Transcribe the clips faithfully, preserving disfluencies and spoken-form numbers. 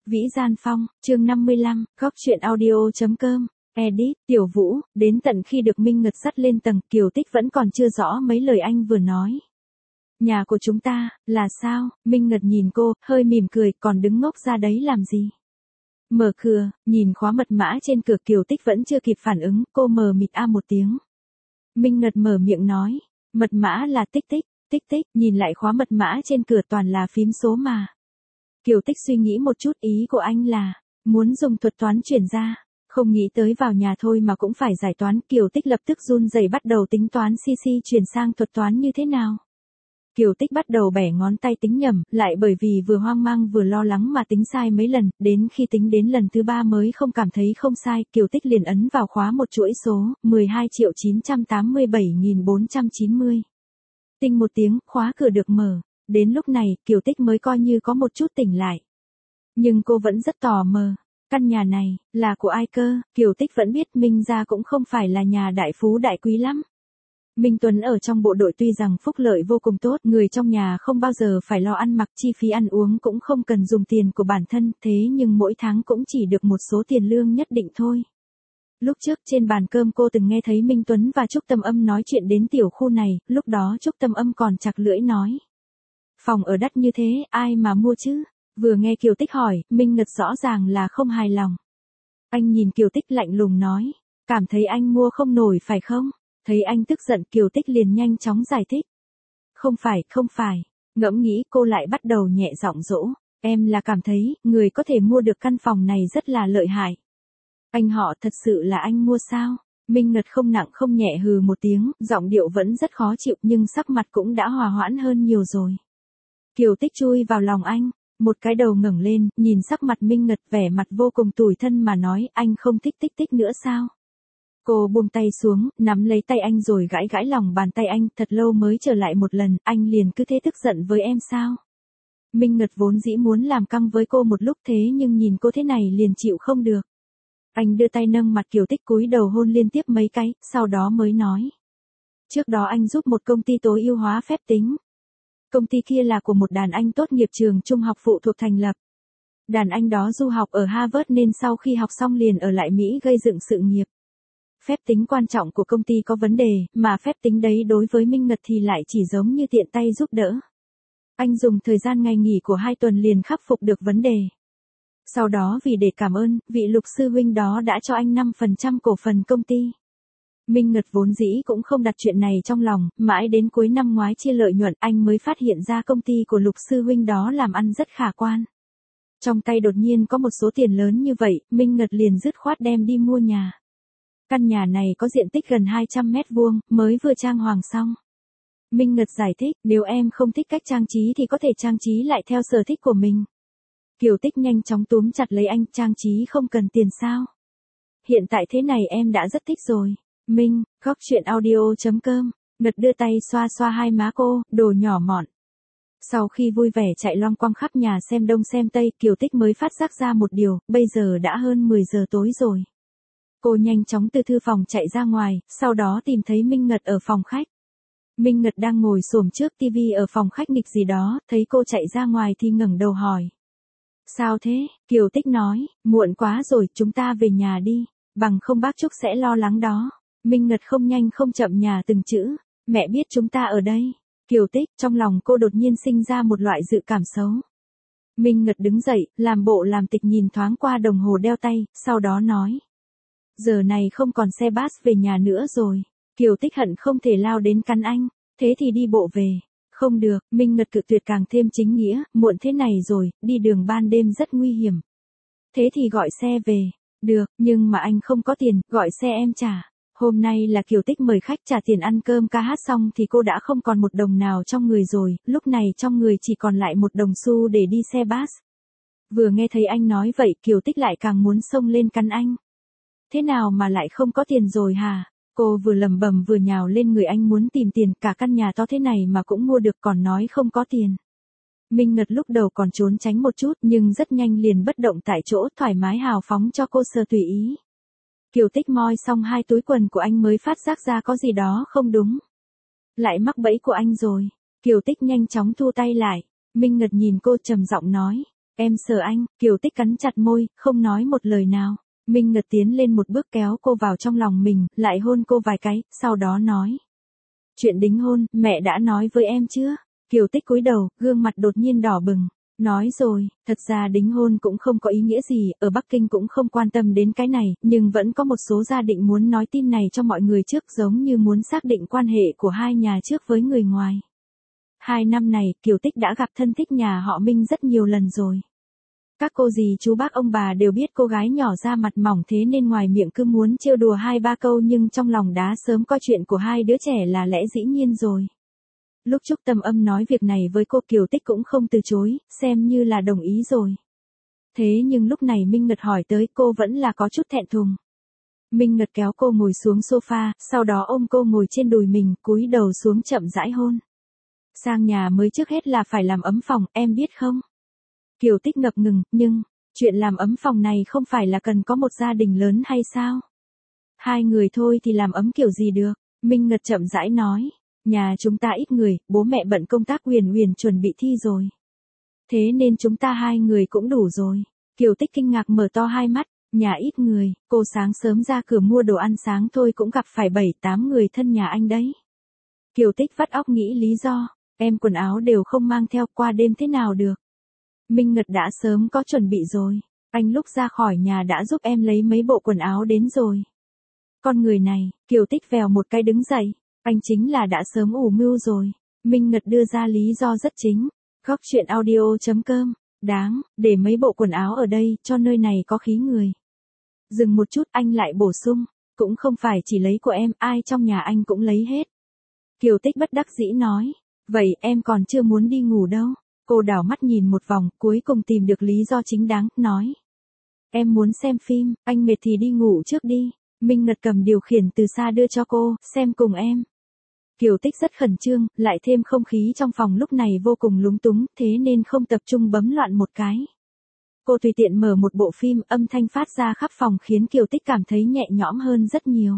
Vĩ Gian Phong, chương năm mươi lăm, góc truyện audio chấm com, edit, Tiểu Vũ, đến tận khi được Minh Ngật dắt lên tầng, Kiều Tích vẫn còn chưa rõ mấy lời anh vừa nói. Nhà của chúng ta, là sao? Minh Ngật nhìn cô, hơi mỉm cười, còn đứng ngốc ra đấy làm gì? Mở cửa, nhìn khóa mật mã trên cửa, Kiều Tích vẫn chưa kịp phản ứng, cô mờ mịt a một tiếng. Minh Ngật mở miệng nói, mật mã là tích tích, tích tích, nhìn lại khóa mật mã trên cửa toàn là phím số mà. Kiều Tích suy nghĩ một chút, ý của anh là, muốn dùng thuật toán chuyển ra, không nghĩ tới vào nhà thôi mà cũng phải giải toán. Kiều Tích lập tức run rẩy bắt đầu tính toán xê xê chuyển sang thuật toán như thế nào. Kiều Tích bắt đầu bẻ ngón tay tính nhầm, lại bởi vì vừa hoang mang vừa lo lắng mà tính sai mấy lần, đến khi tính đến lần thứ ba mới không cảm thấy không sai, Kiều Tích liền ấn vào khóa một chuỗi số, mười hai triệu chín trăm tám mươi bảy nghìn bốn trăm chín mươi. Tinh một tiếng, khóa cửa được mở. Đến lúc này, Kiều Tích mới coi như có một chút tỉnh lại. Nhưng cô vẫn rất tò mò. Căn nhà này, là của ai cơ? Kiều Tích vẫn biết Minh gia cũng không phải là nhà đại phú đại quý lắm. Minh Tuấn ở trong bộ đội tuy rằng phúc lợi vô cùng tốt, người trong nhà không bao giờ phải lo ăn mặc, chi phí ăn uống cũng không cần dùng tiền của bản thân, thế nhưng mỗi tháng cũng chỉ được một số tiền lương nhất định thôi. Lúc trước trên bàn cơm cô từng nghe thấy Minh Tuấn và Trúc Tâm Âm nói chuyện đến tiểu khu này, lúc đó Trúc Tâm Âm còn chặt lưỡi nói. Phòng ở đắt như thế, ai mà mua chứ? Vừa nghe Kiều Tích hỏi, Minh Ngật rõ ràng là không hài lòng. Anh nhìn Kiều Tích lạnh lùng nói, cảm thấy anh mua không nổi phải không? Thấy anh tức giận, Kiều Tích liền nhanh chóng giải thích. Không phải, không phải. Ngẫm nghĩ cô lại bắt đầu nhẹ giọng dỗ. Em là cảm thấy, người có thể mua được căn phòng này rất là lợi hại. Anh họ thật sự là anh mua sao? Minh Ngật không nặng không nhẹ hừ một tiếng, giọng điệu vẫn rất khó chịu nhưng sắc mặt cũng đã hòa hoãn hơn nhiều rồi. Kiều Tích chui vào lòng anh, một cái đầu ngẩng lên, nhìn sắc mặt Minh Ngật vẻ mặt vô cùng tủi thân mà nói, anh không thích tích tích nữa sao? Cô buông tay xuống, nắm lấy tay anh rồi gãi gãi lòng bàn tay anh, thật lâu mới trở lại một lần, anh liền cứ thế tức giận với em sao? Minh Ngật vốn dĩ muốn làm căng với cô một lúc thế nhưng nhìn cô thế này liền chịu không được. Anh đưa tay nâng mặt Kiều Tích cúi đầu hôn liên tiếp mấy cái, sau đó mới nói. Trước đó anh giúp một công ty tối ưu hóa phép tính. Công ty kia là của một đàn anh tốt nghiệp trường trung học phụ thuộc thành lập. Đàn anh đó du học ở Harvard nên sau khi học xong liền ở lại Mỹ gây dựng sự nghiệp. Phép tính quan trọng của công ty có vấn đề, mà phép tính đấy đối với Minh Ngật thì lại chỉ giống như tiện tay giúp đỡ. Anh dùng thời gian ngày nghỉ của hai tuần liền khắc phục được vấn đề. Sau đó vì để cảm ơn, vị Lục sư huynh đó đã cho anh năm phần trăm cổ phần công ty. Minh Ngật vốn dĩ cũng không đặt chuyện này trong lòng, mãi đến cuối năm ngoái chia lợi nhuận anh mới phát hiện ra công ty của Lục sư huynh đó làm ăn rất khả quan. Trong tay đột nhiên có một số tiền lớn như vậy, Minh Ngật liền dứt khoát đem đi mua nhà. Căn nhà này có diện tích gần hai trăm mét vuông, mới vừa trang hoàng xong. Minh Ngật giải thích, nếu em không thích cách trang trí thì có thể trang trí lại theo sở thích của mình. Kiều Tích nhanh chóng túm chặt lấy anh, trang trí không cần tiền sao? Hiện tại thế này em đã rất thích rồi. Minh, góc truyện audio chấm com, Ngật đưa tay xoa xoa hai má cô, đồ nhỏ mọn. Sau khi vui vẻ chạy loanh quanh khắp nhà xem đông xem tây, Kiều Tích mới phát giác ra một điều, bây giờ đã hơn mười giờ tối rồi. Cô nhanh chóng từ thư phòng chạy ra ngoài, sau đó tìm thấy Minh Ngật ở phòng khách. Minh Ngật đang ngồi xổm trước tivi ở phòng khách nghịch gì đó, thấy cô chạy ra ngoài thì ngẩng đầu hỏi. Sao thế? Kiều Tích nói, muộn quá rồi, chúng ta về nhà đi, bằng không bác Trúc sẽ lo lắng đó. Minh Ngật không nhanh không chậm nhà từng chữ, mẹ biết chúng ta ở đây. Kiều Tích, trong lòng cô đột nhiên sinh ra một loại dự cảm xấu. Minh Ngật đứng dậy, làm bộ làm tịch nhìn thoáng qua đồng hồ đeo tay, sau đó nói. Giờ này không còn xe bus về nhà nữa rồi. Kiều Tích hận không thể lao đến cắn anh, thế thì đi bộ về. Không được, Minh Ngật cự tuyệt càng thêm chính nghĩa, muộn thế này rồi, đi đường ban đêm rất nguy hiểm. Thế thì gọi xe về. Được, nhưng mà anh không có tiền, gọi xe em trả. Hôm nay là Kiều Tích mời khách trả tiền ăn cơm ca hát xong thì cô đã không còn một đồng nào trong người rồi, lúc này trong người chỉ còn lại một đồng xu để đi xe bus. Vừa nghe thấy anh nói vậy, Kiều Tích lại càng muốn xông lên cắn anh. Thế nào mà lại không có tiền rồi hả? Cô vừa lầm bầm vừa nhào lên người anh muốn tìm tiền, cả căn nhà to thế này mà cũng mua được còn nói không có tiền. Minh Ngật lúc đầu còn trốn tránh một chút nhưng rất nhanh liền bất động tại chỗ, thoải mái hào phóng cho cô sờ tùy ý. Kiều Tích moi xong hai túi quần của anh mới phát giác ra có gì đó không đúng. Lại mắc bẫy của anh rồi. Kiều Tích nhanh chóng thu tay lại. Minh Ngật nhìn cô trầm giọng nói. Em sợ anh, Kiều Tích cắn chặt môi, không nói một lời nào. Minh Ngật tiến lên một bước kéo cô vào trong lòng mình, lại hôn cô vài cái, sau đó nói. Chuyện đính hôn, mẹ đã nói với em chưa? Kiều Tích cúi đầu, gương mặt đột nhiên đỏ bừng. Nói rồi, thật ra đính hôn cũng không có ý nghĩa gì, ở Bắc Kinh cũng không quan tâm đến cái này, nhưng vẫn có một số gia đình muốn nói tin này cho mọi người trước, giống như muốn xác định quan hệ của hai nhà trước với người ngoài. Hai năm này, Kiều Tích đã gặp thân thích nhà họ Minh rất nhiều lần rồi. Các cô dì chú bác ông bà đều biết cô gái nhỏ da mặt mỏng, thế nên ngoài miệng cứ muốn trêu đùa hai ba câu, nhưng trong lòng đã sớm coi chuyện của hai đứa trẻ là lẽ dĩ nhiên rồi. Lúc Trúc Tâm Âm nói việc này với cô, Kiều Tích cũng không từ chối, xem như là đồng ý rồi. Thế nhưng lúc này Minh Ngật hỏi tới, cô vẫn là có chút thẹn thùng. Minh Ngật kéo cô ngồi xuống sofa, sau đó ôm cô ngồi trên đùi mình, cúi đầu xuống chậm rãi hôn. Sang nhà mới trước hết là phải làm ấm phòng, em biết không? Kiều Tích ngập ngừng, nhưng, chuyện làm ấm phòng này không phải là cần có một gia đình lớn hay sao? Hai người thôi thì làm ấm kiểu gì được? Minh Ngật chậm rãi nói. Nhà chúng ta ít người, bố mẹ bận công tác, Huyền Huyền chuẩn bị thi rồi. Thế nên chúng ta hai người cũng đủ rồi. Kiều Tích kinh ngạc mở to hai mắt, nhà ít người, cô sáng sớm ra cửa mua đồ ăn sáng thôi cũng gặp phải bảy tám người thân nhà anh đấy. Kiều Tích vắt óc nghĩ lý do, em quần áo đều không mang theo, qua đêm thế nào được. Minh Ngật đã sớm có chuẩn bị rồi, anh lúc ra khỏi nhà đã giúp em lấy mấy bộ quần áo đến rồi. Con người này, Kiều Tích vèo một cái đứng dậy. Anh chính là đã sớm ủ mưu rồi. Minh Ngật đưa ra lý do rất chính. Góc chuyện audio chấm com. Đáng, để mấy bộ quần áo ở đây, cho nơi này có khí người. Dừng một chút, anh lại bổ sung. Cũng không phải chỉ lấy của em, ai trong nhà anh cũng lấy hết. Kiều Tích bất đắc dĩ nói. Vậy em còn chưa muốn đi ngủ đâu. Cô đảo mắt nhìn một vòng, cuối cùng tìm được lý do chính đáng, nói. Em muốn xem phim, anh mệt thì đi ngủ trước đi. Minh Ngật cầm điều khiển từ xa đưa cho cô, xem cùng em. Kiều Tích rất khẩn trương, lại thêm không khí trong phòng lúc này vô cùng lúng túng, thế nên không tập trung bấm loạn một cái. Cô tùy tiện mở một bộ phim, âm thanh phát ra khắp phòng khiến Kiều Tích cảm thấy nhẹ nhõm hơn rất nhiều.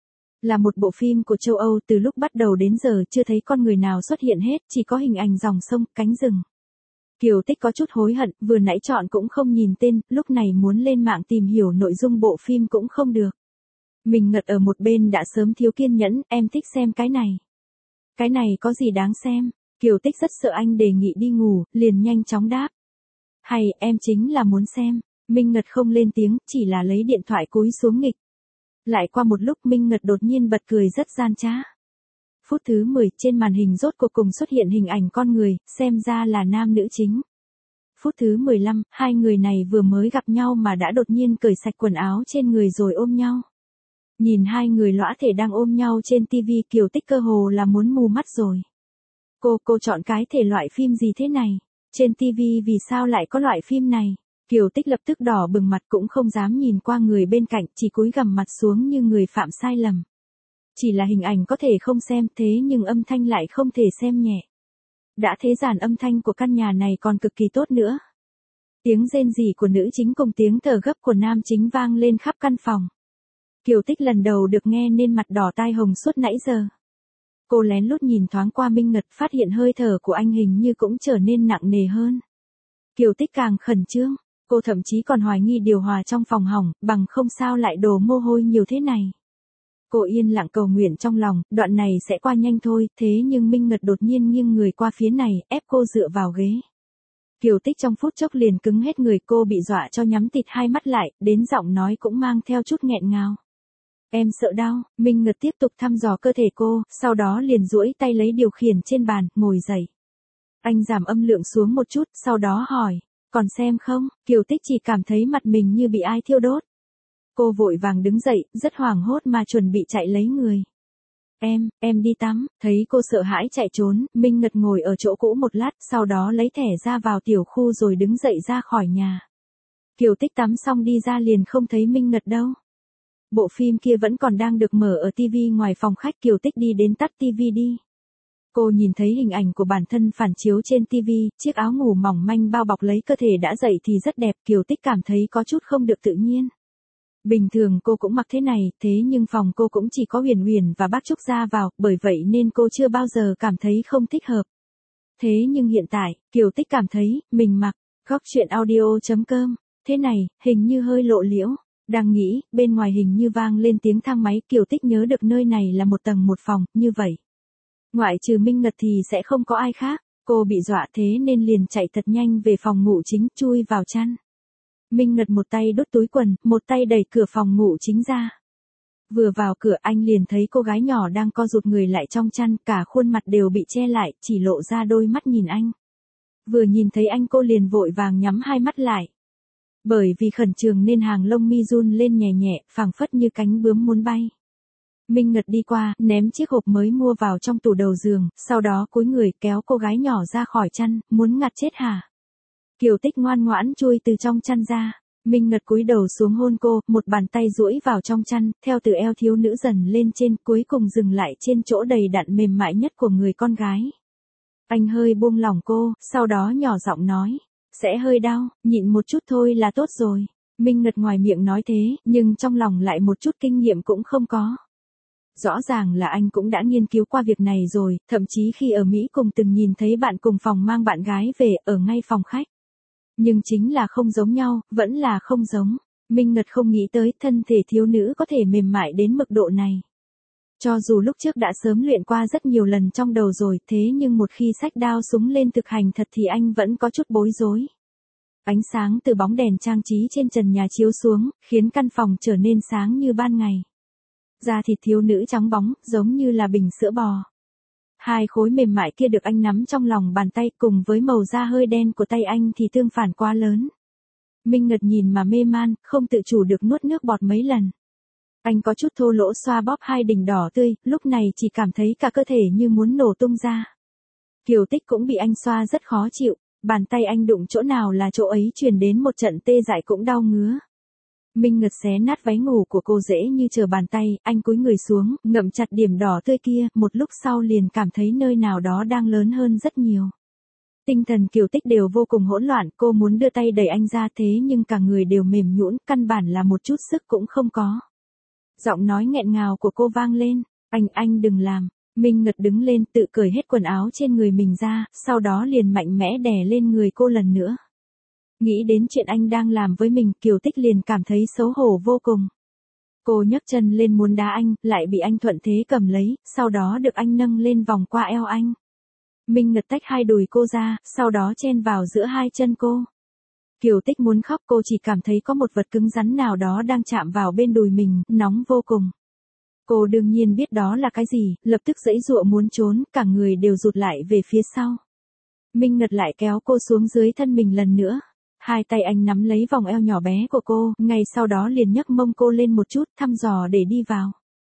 Là một bộ phim của châu Âu, từ lúc bắt đầu đến giờ chưa thấy con người nào xuất hiện hết, chỉ có hình ảnh dòng sông, cánh rừng. Kiều Tích có chút hối hận, vừa nãy chọn cũng không nhìn tên, lúc này muốn lên mạng tìm hiểu nội dung bộ phim cũng không được. Minh Ngật ở một bên đã sớm thiếu kiên nhẫn, em thích xem cái này. Cái này có gì đáng xem? Kiều Tích rất sợ anh đề nghị đi ngủ, liền nhanh chóng đáp. Hay, em chính là muốn xem. Minh Ngật không lên tiếng, chỉ là lấy điện thoại cúi xuống nghịch. Lại qua một lúc Minh Ngật đột nhiên bật cười rất gian trá. Phút thứ mười, trên màn hình rốt cuộc cùng xuất hiện hình ảnh con người, xem ra là nam nữ chính. Phút thứ mười lăm, hai người này vừa mới gặp nhau mà đã đột nhiên cởi sạch quần áo trên người rồi ôm nhau. Nhìn hai người lõa thể đang ôm nhau trên tivi, Kiều Tích cơ hồ là muốn mù mắt rồi. Cô, cô chọn cái thể loại phim gì thế này? Trên tivi vì sao lại có loại phim này? Kiều Tích lập tức đỏ bừng mặt, cũng không dám nhìn qua người bên cạnh, chỉ cúi gằm mặt xuống như người phạm sai lầm. Chỉ là hình ảnh có thể không xem, thế nhưng âm thanh lại không thể xem nhẹ. Đã thế dàn âm thanh của căn nhà này còn cực kỳ tốt nữa. Tiếng rên rỉ của nữ chính cùng tiếng thở gấp của nam chính vang lên khắp căn phòng. Kiều Tích lần đầu được nghe nên mặt đỏ tai hồng suốt nãy giờ. Cô lén lút nhìn thoáng qua Minh Ngật, phát hiện hơi thở của anh hình như cũng trở nên nặng nề hơn. Kiều Tích càng khẩn trương, cô thậm chí còn hoài nghi điều hòa trong phòng hỏng, bằng không sao lại đổ mồ hôi nhiều thế này. Cô yên lặng cầu nguyện trong lòng, đoạn này sẽ qua nhanh thôi, thế nhưng Minh Ngật đột nhiên nghiêng người qua phía này, ép cô dựa vào ghế. Kiều Tích trong phút chốc liền cứng hết người, cô bị dọa cho nhắm tịt hai mắt lại, đến giọng nói cũng mang theo chút nghẹn ngào. Em sợ đau. Minh Ngật tiếp tục thăm dò cơ thể cô, sau đó liền duỗi tay lấy điều khiển trên bàn, ngồi dậy. Anh giảm âm lượng xuống một chút, sau đó hỏi, còn xem không? Kiều Tích chỉ cảm thấy mặt mình như bị ai thiêu đốt. Cô vội vàng đứng dậy, rất hoảng hốt mà chuẩn bị chạy lấy người. Em, em đi tắm. Thấy cô sợ hãi chạy trốn, Minh Ngật ngồi ở chỗ cũ một lát, sau đó lấy thẻ ra vào tiểu khu rồi đứng dậy ra khỏi nhà. Kiều Tích tắm xong đi ra liền không thấy Minh Ngật đâu. Bộ phim kia vẫn còn đang được mở ở tivi ngoài phòng khách. Kiều Tích đi đến tắt tivi đi. Cô nhìn thấy hình ảnh của bản thân phản chiếu trên tivi, chiếc áo ngủ mỏng manh bao bọc lấy cơ thể đã dậy thì rất đẹp. Kiều Tích cảm thấy có chút không được tự nhiên. Bình thường cô cũng mặc thế này, thế nhưng phòng cô cũng chỉ có Huyền Huyền và bác Trúc ra vào, bởi vậy nên cô chưa bao giờ cảm thấy không thích hợp. Thế nhưng hiện tại, Kiều Tích cảm thấy, mình mặc, Góc chuyện audio chấm com. Thế này, hình như hơi lộ liễu. Đang nghĩ, bên ngoài hình như vang lên tiếng thang máy, Kiều Tích nhớ được nơi này là một tầng một phòng, như vậy. Ngoại trừ Minh Ngật thì sẽ không có ai khác. Cô bị dọa thế nên liền chạy thật nhanh về phòng ngủ chính, chui vào chăn. Minh Ngật một tay đút túi quần, một tay đẩy cửa phòng ngủ chính ra. Vừa vào cửa anh liền thấy cô gái nhỏ đang co rụt người lại trong chăn, cả khuôn mặt đều bị che lại, chỉ lộ ra đôi mắt nhìn anh. Vừa nhìn thấy anh cô liền vội vàng nhắm hai mắt lại. Bởi vì khẩn trương nên hàng lông mi run lên nhẹ nhẹ, phảng phất như cánh bướm muốn bay. Minh Ngật đi qua, ném chiếc hộp mới mua vào trong tủ đầu giường, sau đó cúi người kéo cô gái nhỏ ra khỏi chăn, muốn ngạt chết hả? Kiều Tích ngoan ngoãn chui từ trong chăn ra. Minh Ngật cúi đầu xuống hôn cô, một bàn tay duỗi vào trong chăn, theo từ eo thiếu nữ dần lên trên, cuối cùng dừng lại trên chỗ đầy đặn mềm mại nhất của người con gái. Anh hơi buông lỏng cô, sau đó nhỏ giọng nói, sẽ hơi đau, nhịn một chút thôi là tốt rồi. Minh Ngật ngoài miệng nói thế, nhưng trong lòng lại một chút kinh nghiệm cũng không có. Rõ ràng là anh cũng đã nghiên cứu qua việc này rồi, thậm chí khi ở Mỹ cùng từng nhìn thấy bạn cùng phòng mang bạn gái về, ở ngay phòng khách. Nhưng chính là không giống nhau, vẫn là không giống. Minh Ngật không nghĩ tới thân thể thiếu nữ có thể mềm mại đến mức độ này. Cho dù lúc trước đã sớm luyện qua rất nhiều lần trong đầu rồi, thế nhưng một khi xách đao súng lên thực hành thật thì anh vẫn có chút bối rối. Ánh sáng từ bóng đèn trang trí trên trần nhà chiếu xuống, khiến căn phòng trở nên sáng như ban ngày. Da thịt thiếu nữ trắng bóng, giống như là bình sữa bò. Hai khối mềm mại kia được anh nắm trong lòng bàn tay, cùng với màu da hơi đen của tay anh thì tương phản quá lớn. Minh Ngật nhìn mà mê man, không tự chủ được nuốt nước bọt mấy lần. Anh có chút thô lỗ xoa bóp hai đỉnh đỏ tươi, lúc này chỉ cảm thấy cả cơ thể như muốn nổ tung ra. Kiều Tích cũng bị anh xoa rất khó chịu, bàn tay anh đụng chỗ nào là chỗ ấy truyền đến một trận tê dại cũng đau ngứa. Minh Ngật xé nát váy ngủ của cô dễ như trở bàn tay, anh cúi người xuống, ngậm chặt điểm đỏ tươi kia, một lúc sau liền cảm thấy nơi nào đó đang lớn hơn rất nhiều. Tinh thần Kiều Tích đều vô cùng hỗn loạn, cô muốn đưa tay đẩy anh ra thế nhưng cả người đều mềm nhũn, căn bản là một chút sức cũng không có. Giọng nói nghẹn ngào của cô vang lên, anh anh đừng làm. Minh Ngật đứng lên tự cởi hết quần áo trên người mình ra, sau đó liền mạnh mẽ đè lên người cô lần nữa. Nghĩ đến chuyện anh đang làm với mình, Kiều Tích liền cảm thấy xấu hổ vô cùng. Cô nhấc chân lên muốn đá anh, lại bị anh thuận thế cầm lấy, sau đó được anh nâng lên vòng qua eo anh. Minh Ngật tách hai đùi cô ra, sau đó chen vào giữa hai chân cô. Kiều Tích muốn khóc, cô chỉ cảm thấy có một vật cứng rắn nào đó đang chạm vào bên đùi mình, nóng vô cùng. Cô đương nhiên biết đó là cái gì, lập tức giãy giụa muốn trốn, cả người đều rụt lại về phía sau. Minh Ngật lại kéo cô xuống dưới thân mình lần nữa. Hai tay anh nắm lấy vòng eo nhỏ bé của cô, ngay sau đó liền nhấc mông cô lên một chút, thăm dò để đi vào.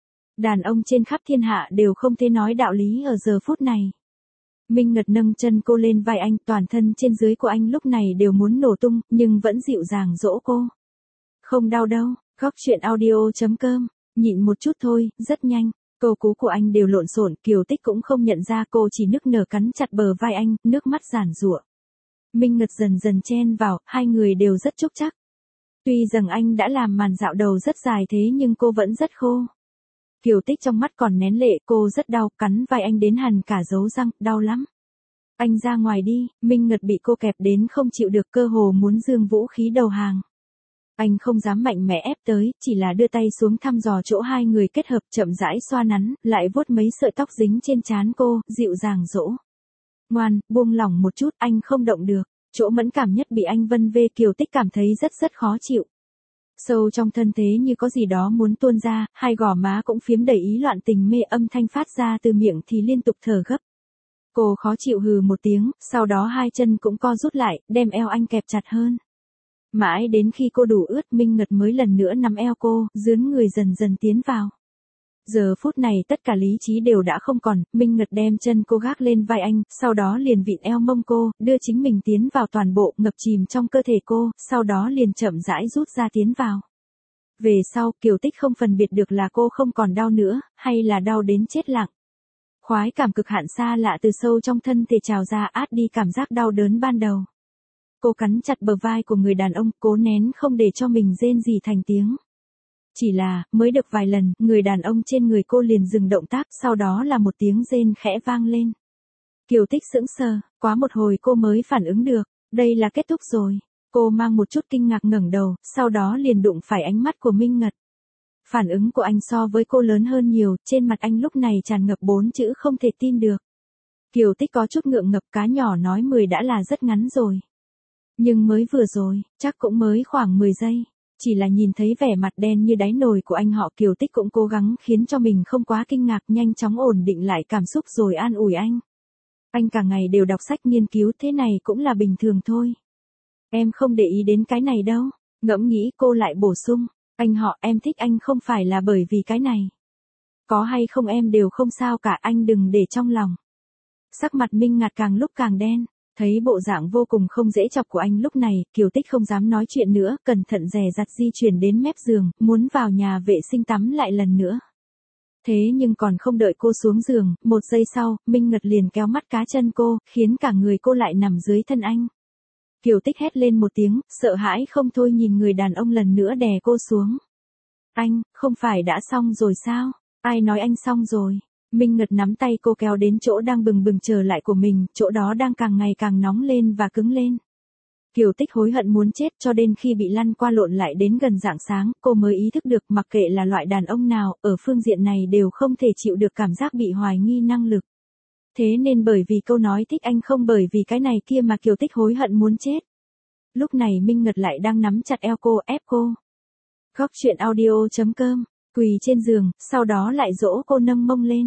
Đàn ông trên khắp thiên hạ đều không thể nói đạo lý ở giờ phút này. Minh Ngật nâng chân cô lên vai anh, toàn thân trên dưới của anh lúc này đều muốn nổ tung, nhưng vẫn dịu dàng dỗ cô. Không đau đâu, góc chuyện audio chấm com, nhịn một chút thôi, rất nhanh. Câu cú của anh đều lộn xộn, Kiều Tích cũng không nhận ra, cô chỉ nức nở cắn chặt bờ vai anh, nước mắt giàn giụa. Minh Ngật dần dần chen vào, hai người đều rất chúc chắc. Tuy rằng anh đã làm màn dạo đầu rất dài thế nhưng cô vẫn rất khô. Kiều Tích trong mắt còn nén lệ, cô rất đau, cắn vai anh đến hằn cả dấu răng, đau lắm. Anh ra ngoài đi, Minh Ngật bị cô kẹp đến không chịu được, cơ hồ muốn giương vũ khí đầu hàng. Anh không dám mạnh mẽ ép tới, chỉ là đưa tay xuống thăm dò chỗ hai người kết hợp, chậm rãi xoa nắn, lại vuốt mấy sợi tóc dính trên trán cô, dịu dàng dỗ. Ngoan, buông lỏng một chút, anh không động được. Chỗ mẫn cảm nhất bị anh vân vê, Kiều Tích cảm thấy rất rất khó chịu. Sâu trong thân thế như có gì đó muốn tuôn ra, hai gò má cũng phiếm đầy ý loạn tình mê, âm thanh phát ra từ miệng thì liên tục thở gấp. Cô khó chịu hừ một tiếng, sau đó hai chân cũng co rút lại, đem eo anh kẹp chặt hơn. Mãi đến khi cô đủ ướt, Minh Ngật mới lần nữa nắm eo cô, dướn người dần dần tiến vào. Giờ phút này tất cả lý trí đều đã không còn, Minh Ngật đem chân cô gác lên vai anh, sau đó liền vịn eo mông cô, đưa chính mình tiến vào toàn bộ, ngập chìm trong cơ thể cô, sau đó liền chậm rãi rút ra tiến vào. Về sau, Kiều Tích không phân biệt được là cô không còn đau nữa, hay là đau đến chết lặng. Khoái cảm cực hạn xa lạ từ sâu trong thân thể trào ra, át đi cảm giác đau đớn ban đầu. Cô cắn chặt bờ vai của người đàn ông, cố nén không để cho mình rên rỉ thành tiếng. Chỉ là, mới được vài lần, người đàn ông trên người cô liền dừng động tác, sau đó là một tiếng rên khẽ vang lên. Kiều Tích sững sờ, quá một hồi cô mới phản ứng được. Đây là kết thúc rồi. Cô mang một chút kinh ngạc ngẩng đầu, sau đó liền đụng phải ánh mắt của Minh Ngật. Phản ứng của anh so với cô lớn hơn nhiều, trên mặt anh lúc này tràn ngập bốn chữ không thể tin được. Kiều Tích có chút ngượng ngập, cá nhỏ nói mười đã là rất ngắn rồi. Nhưng mới vừa rồi, chắc cũng mới khoảng mười giây. Chỉ là nhìn thấy vẻ mặt đen như đáy nồi của anh họ, Kiều Tích cũng cố gắng khiến cho mình không quá kinh ngạc, nhanh chóng ổn định lại cảm xúc rồi an ủi anh. Anh cả ngày đều đọc sách nghiên cứu, thế này cũng là bình thường thôi. Em không để ý đến cái này đâu. Ngẫm nghĩ cô lại bổ sung. Anh họ, em thích anh không phải là bởi vì cái này. Có hay không em đều không sao cả, anh đừng để trong lòng. Sắc mặt Minh Ngật càng lúc càng đen. Thấy bộ dạng vô cùng không dễ chọc của anh lúc này, Kiều Tích không dám nói chuyện nữa, cẩn thận dè dặt di chuyển đến mép giường, muốn vào nhà vệ sinh tắm lại lần nữa. Thế nhưng còn không đợi cô xuống giường, một giây sau, Minh Ngật liền kéo mắt cá chân cô, khiến cả người cô lại nằm dưới thân anh. Kiều Tích hét lên một tiếng, sợ hãi không thôi nhìn người đàn ông lần nữa đè cô xuống. Anh, không phải đã xong rồi sao? Ai nói anh xong rồi? Minh Ngật nắm tay cô kéo đến chỗ đang bừng bừng chờ lại của mình, chỗ đó đang càng ngày càng nóng lên và cứng lên. Kiều Tích hối hận muốn chết, cho đến khi bị lăn qua lộn lại đến gần rạng sáng, cô mới ý thức được mặc kệ là loại đàn ông nào, ở phương diện này đều không thể chịu được cảm giác bị hoài nghi năng lực. Thế nên bởi vì câu nói thích anh không bởi vì cái này kia mà Kiều Tích hối hận muốn chết. Lúc này Minh Ngật lại đang nắm chặt eo cô, ép cô. Góc truyện audio chấm com, quỳ trên giường, sau đó lại dỗ cô nâng mông lên.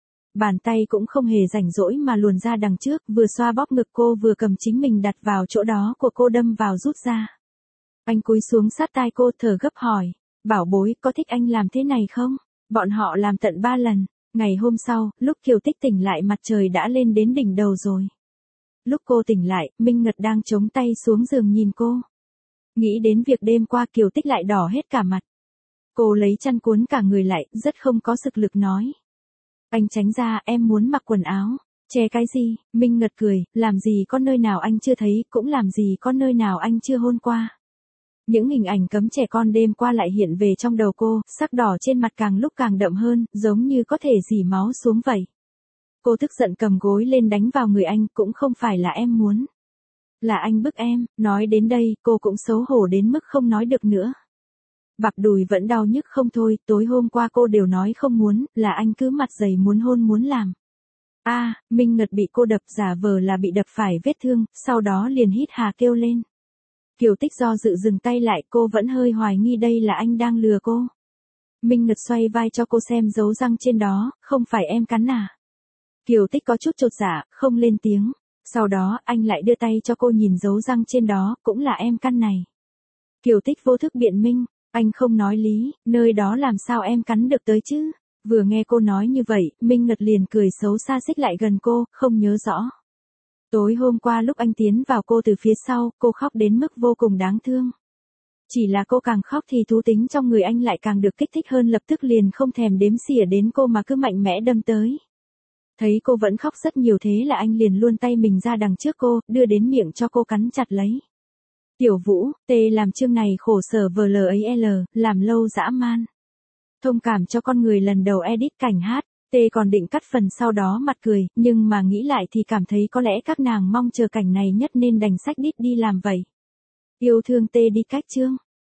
Bàn tay cũng không hề rảnh rỗi mà luồn ra đằng trước, vừa xoa bóp ngực cô vừa cầm chính mình đặt vào chỗ đó của cô đâm vào rút ra. Anh cúi xuống sát tai cô thở gấp hỏi, bảo bối có thích anh làm thế này không? Bọn họ làm tận ba lần. Ngày hôm sau, lúc Kiều Tích tỉnh lại mặt trời đã lên đến đỉnh đầu rồi. Lúc cô tỉnh lại, Minh Ngật đang chống tay xuống giường nhìn cô. Nghĩ đến việc đêm qua Kiều Tích lại đỏ hết cả mặt. Cô lấy chăn cuốn cả người lại, rất không có sức lực nói. Anh tránh ra, em muốn mặc quần áo. Che cái gì? Minh Ngật cười, làm gì có nơi nào anh chưa thấy, cũng làm gì có nơi nào anh chưa hôn qua. Những hình ảnh cấm trẻ con đêm qua lại hiện về trong đầu cô, sắc đỏ trên mặt càng lúc càng đậm hơn, giống như có thể rỉ máu xuống vậy. Cô tức giận cầm gối lên đánh vào người anh, cũng không phải là em muốn. Là anh bức em, nói đến đây, cô cũng xấu hổ đến mức không nói được nữa. Bắp đùi vẫn đau nhức không thôi, tối hôm qua cô đều nói không muốn, là anh cứ mặt dày muốn hôn muốn làm. A, à, Minh Ngật bị cô đập giả vờ là bị đập phải vết thương, sau đó liền hít hà kêu lên. Kiều Tích do dự dừng tay lại, cô vẫn hơi hoài nghi đây là anh đang lừa cô. Minh Ngật xoay vai cho cô xem dấu răng trên đó, không phải em cắn à? Kiều Tích có chút chột dạ, không lên tiếng. Sau đó, anh lại đưa tay cho cô nhìn dấu răng trên đó, cũng là em cắn này. Kiều Tích vô thức biện minh, anh không nói lý, nơi đó làm sao em cắn được tới chứ? Vừa nghe cô nói như vậy, Minh Ngật liền cười xấu xa xích lại gần cô, không nhớ rõ. Tối hôm qua lúc anh tiến vào cô từ phía sau, cô khóc đến mức vô cùng đáng thương. Chỉ là cô càng khóc thì thú tính trong người anh lại càng được kích thích hơn, lập tức liền không thèm đếm xỉa đến cô mà cứ mạnh mẽ đâm tới. Thấy cô vẫn khóc rất nhiều thế là anh liền luồn tay mình ra đằng trước cô, đưa đến miệng cho cô cắn chặt lấy. Tiểu Vũ, tê làm chương này khổ sở vờ lờ ấy l, làm lâu dã man. Thông cảm cho con người lần đầu edit cảnh hát. Tê còn định cắt phần sau đó mặt cười, nhưng mà nghĩ lại thì cảm thấy có lẽ các nàng mong chờ cảnh này nhất nên đành sách đít đi làm vậy. Yêu thương Tê đi cách chương.